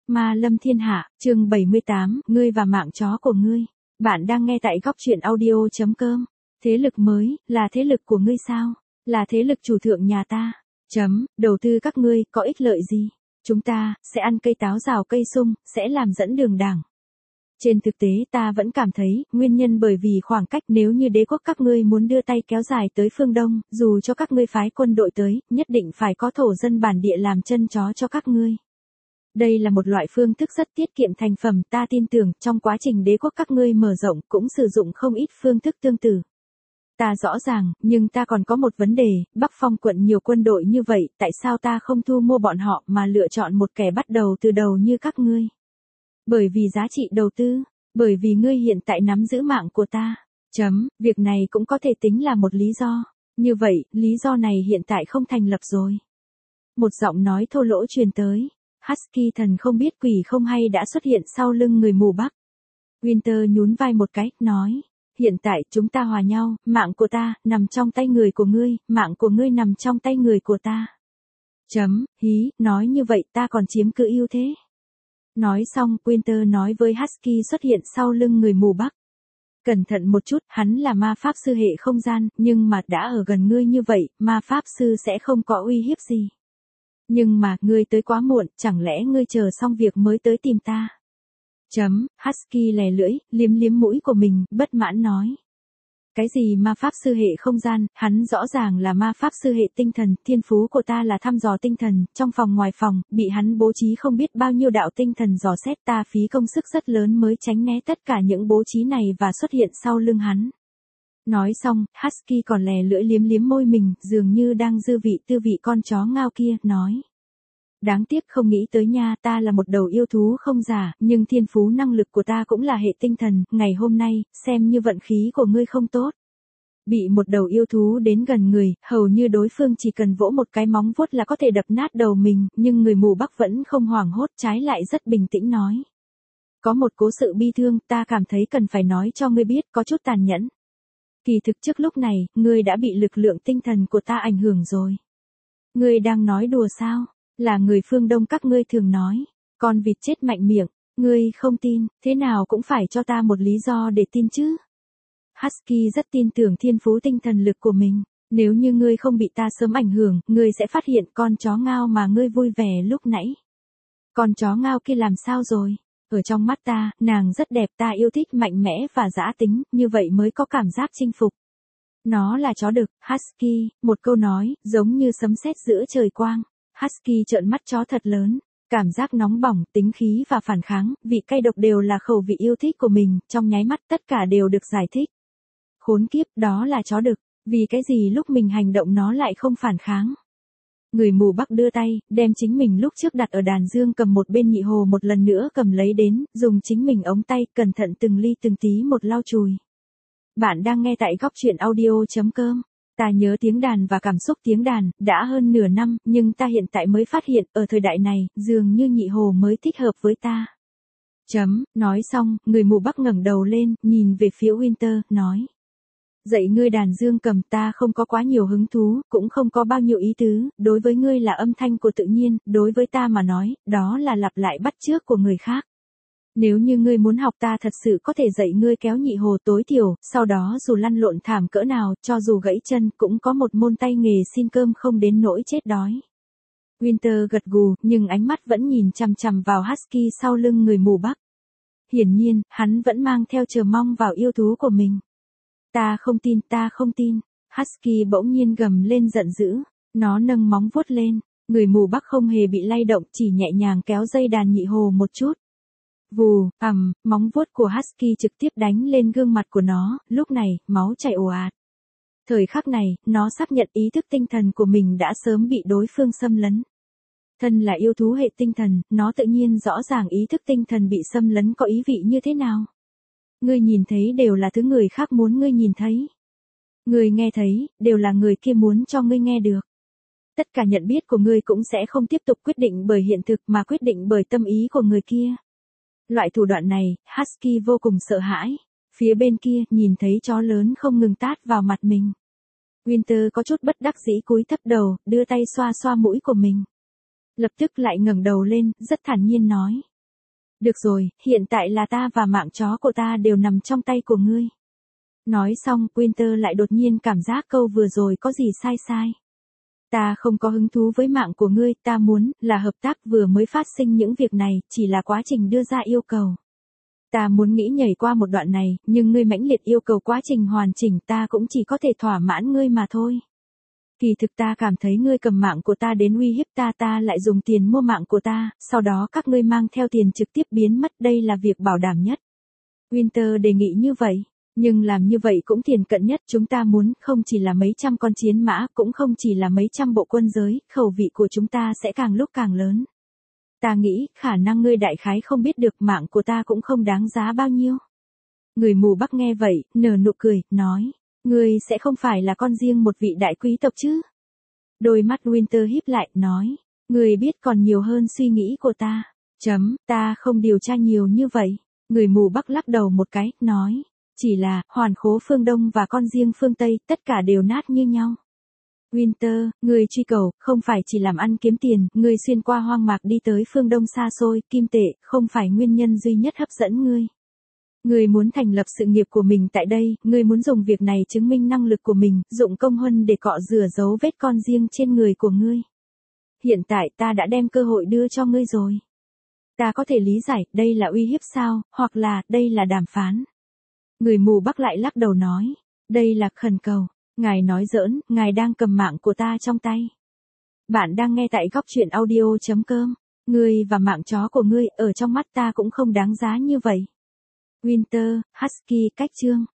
Ma lâm thiên hạ, chương 78, ngươi và mạng chó của ngươi. Bạn đang nghe tại góc truyện audio.com. Thế lực mới, là thế lực của ngươi sao? Là thế lực chủ thượng nhà ta. Đầu tư các ngươi, có ích lợi gì? Chúng ta, sẽ ăn cây táo rào cây sung, sẽ làm dẫn đường đảng. Trên thực tế ta vẫn cảm thấy, nguyên nhân bởi vì khoảng cách nếu như đế quốc các ngươi muốn đưa tay kéo dài tới phương Đông, dù cho các ngươi phái quân đội tới, nhất định phải có thổ dân bản địa làm chân chó cho các ngươi. Đây là một loại phương thức rất tiết kiệm thành phẩm, ta tin tưởng trong quá trình đế quốc các ngươi mở rộng cũng sử dụng không ít phương thức tương tự. Ta rõ ràng, nhưng ta còn có một vấn đề, Bắc Phong quận nhiều quân đội như vậy, tại sao ta không thu mua bọn họ mà lựa chọn một kẻ bắt đầu từ đầu như các ngươi? Bởi vì giá trị đầu tư, bởi vì ngươi hiện tại nắm giữ mạng của ta. Việc này cũng có thể tính là một lý do. Như vậy, lý do này hiện tại không thành lập rồi. Một giọng nói thô lỗ truyền tới. Husky thần không biết quỷ không hay đã xuất hiện sau lưng người mù Bắc. Winter nhún vai một cái, nói. Hiện tại chúng ta hòa nhau, mạng của ta, nằm trong tay người của ngươi, mạng của ngươi nằm trong tay người của ta. Nói như vậy ta còn chiếm cứ ưu thế. Nói xong, Winter nói với Husky xuất hiện sau lưng người mù Bắc. Cẩn thận một chút, hắn là ma pháp sư hệ không gian, nhưng mà đã ở gần ngươi như vậy, ma pháp sư sẽ không có uy hiếp gì. Nhưng mà, ngươi tới quá muộn, chẳng lẽ ngươi chờ xong việc mới tới tìm ta? Husky lè lưỡi, liếm liếm mũi của mình, bất mãn nói. Cái gì ma pháp sư hệ không gian, hắn rõ ràng là ma pháp sư hệ tinh thần, thiên phú của ta là thăm dò tinh thần, trong phòng ngoài phòng, bị hắn bố trí không biết bao nhiêu đạo tinh thần dò xét, ta phí công sức rất lớn mới tránh né tất cả những bố trí này và xuất hiện sau lưng hắn. Nói xong, Husky còn lè lưỡi liếm liếm môi mình, dường như đang dư vị tư vị con chó ngao kia, nói. Đáng tiếc không nghĩ tới nha, ta là một đầu yêu thú không giả, nhưng thiên phú năng lực của ta cũng là hệ tinh thần, ngày hôm nay, xem như vận khí của ngươi không tốt. Bị một đầu yêu thú đến gần người, hầu như đối phương chỉ cần vỗ một cái móng vuốt là có thể đập nát đầu mình, nhưng người mù Bắc vẫn không hoảng hốt, trái lại rất bình tĩnh nói. Có một cố sự bi thương, ta cảm thấy cần phải nói cho ngươi biết, có chút tàn nhẫn. Kỳ thực trước lúc này, ngươi đã bị lực lượng tinh thần của ta ảnh hưởng rồi. Ngươi đang nói đùa sao? Là người phương Đông các ngươi thường nói, con vịt chết mạnh miệng, ngươi không tin, thế nào cũng phải cho ta một lý do để tin chứ. Husky rất tin tưởng thiên phú tinh thần lực của mình, nếu như ngươi không bị ta sớm ảnh hưởng, ngươi sẽ phát hiện con chó ngao mà ngươi vui vẻ lúc nãy. Con chó ngao kia làm sao rồi? Ở trong mắt ta, nàng rất đẹp, ta yêu thích mạnh mẽ và dã tính, như vậy mới có cảm giác chinh phục. Nó là chó đực, Husky, một câu nói, giống như sấm sét giữa trời quang. Husky trợn mắt chó thật lớn, cảm giác nóng bỏng, tính khí và phản kháng, vị cay độc đều là khẩu vị yêu thích của mình, trong nháy mắt tất cả đều được giải thích. Khốn kiếp, đó là chó đực, vì cái gì lúc mình hành động nó lại không phản kháng. Người mù Bắc đưa tay, đem chính mình lúc trước đặt ở đàn dương cầm một bên nhị hồ một lần nữa cầm lấy đến, dùng chính mình ống tay, cẩn thận từng ly từng tí một lau chùi. Bạn đang nghe tại góc truyện audio.com. Ta nhớ tiếng đàn và cảm xúc tiếng đàn, đã hơn nửa năm, nhưng ta hiện tại mới phát hiện, ở thời đại này, dường như nhị hồ mới thích hợp với ta. Nói xong, người mù Bắc ngẩng đầu lên, nhìn về phía Winter, nói. Dạy ngươi đàn dương cầm ta không có quá nhiều hứng thú, cũng không có bao nhiêu ý tứ, đối với ngươi là âm thanh của tự nhiên, đối với ta mà nói, đó là lặp lại bắt chước của người khác. Nếu như ngươi muốn học ta thật sự có thể dạy ngươi kéo nhị hồ tối thiểu, sau đó dù lăn lộn thảm cỡ nào, cho dù gãy chân, cũng có một môn tay nghề xin cơm không đến nỗi chết đói. Winter gật gù, nhưng ánh mắt vẫn nhìn chằm chằm vào Husky sau lưng người mù Bắc. Hiển nhiên, hắn vẫn mang theo chờ mong vào yêu thú của mình. Ta không tin. Husky bỗng nhiên gầm lên giận dữ, nó nâng móng vuốt lên, người mù Bắc không hề bị lay động, chỉ nhẹ nhàng kéo dây đàn nhị hồ một chút. Vù, móng vuốt của Husky trực tiếp đánh lên gương mặt của nó, lúc này, máu chảy ồ ạt. Thời khắc này, nó xác nhận ý thức tinh thần của mình đã sớm bị đối phương xâm lấn. Thân là yêu thú hệ tinh thần, nó tự nhiên rõ ràng ý thức tinh thần bị xâm lấn có ý vị như thế nào. Ngươi nhìn thấy đều là thứ người khác muốn ngươi nhìn thấy. Ngươi nghe thấy, đều là người kia muốn cho ngươi nghe được. Tất cả nhận biết của ngươi cũng sẽ không tiếp tục quyết định bởi hiện thực mà quyết định bởi tâm ý của người kia. Loại thủ đoạn này, Husky vô cùng sợ hãi. Phía bên kia, nhìn thấy chó lớn không ngừng tát vào mặt mình. Winter có chút bất đắc dĩ cúi thấp đầu, đưa tay xoa xoa mũi của mình. Lập tức lại ngẩng đầu lên, rất thản nhiên nói. Được rồi, hiện tại là ta và mạng chó của ta đều nằm trong tay của ngươi. Nói xong, Winter lại đột nhiên cảm giác câu vừa rồi có gì sai sai. Ta không có hứng thú với mạng của ngươi, ta muốn là hợp tác, vừa mới phát sinh những việc này, chỉ là quá trình đưa ra yêu cầu. Ta muốn nghĩ nhảy qua một đoạn này, nhưng ngươi mãnh liệt yêu cầu quá trình hoàn chỉnh, ta cũng chỉ có thể thỏa mãn ngươi mà thôi. Kỳ thực ta cảm thấy ngươi cầm mạng của ta đến uy hiếp ta, ta lại dùng tiền mua mạng của ta, sau đó các ngươi mang theo tiền trực tiếp biến mất, đây là việc bảo đảm nhất. Winter đề nghị như vậy, nhưng làm như vậy cũng tiền cận nhất, chúng ta muốn không chỉ là mấy trăm con chiến mã, cũng không chỉ là mấy trăm bộ quân giới, khẩu vị của chúng ta sẽ càng lúc càng lớn. Ta nghĩ, khả năng ngươi đại khái không biết được, mạng của ta cũng không đáng giá bao nhiêu. Người mù Bắc nghe vậy, nở nụ cười, nói, ngươi sẽ không phải là con riêng một vị đại quý tộc chứ? Đôi mắt Winter híp lại, nói, ngươi biết còn nhiều hơn suy nghĩ của ta. Ta không điều tra nhiều như vậy. Người mù Bắc lắc đầu một cái, nói, chỉ là, hoàn khố phương Đông và con riêng phương Tây, tất cả đều nát như nhau. Winter, ngươi truy cầu, không phải chỉ làm ăn kiếm tiền, ngươi xuyên qua hoang mạc đi tới phương Đông xa xôi, kim tệ, không phải nguyên nhân duy nhất hấp dẫn ngươi. Ngươi muốn thành lập sự nghiệp của mình tại đây, ngươi muốn dùng việc này chứng minh năng lực của mình, dụng công huân để cọ rửa dấu vết con riêng trên người của ngươi. Hiện tại ta đã đem cơ hội đưa cho ngươi rồi. Ta có thể lý giải, đây là uy hiếp sao, hoặc là, đây là đàm phán. Người mù Bắc lại lắc đầu nói, đây là khẩn cầu. Ngài nói giỡn, ngài đang cầm mạng của ta trong tay. Bạn đang nghe tại góc truyện audio.com. Ngươi và mạng chó của ngươi, ở trong mắt ta cũng không đáng giá như vậy. Winter, Husky, cách chương.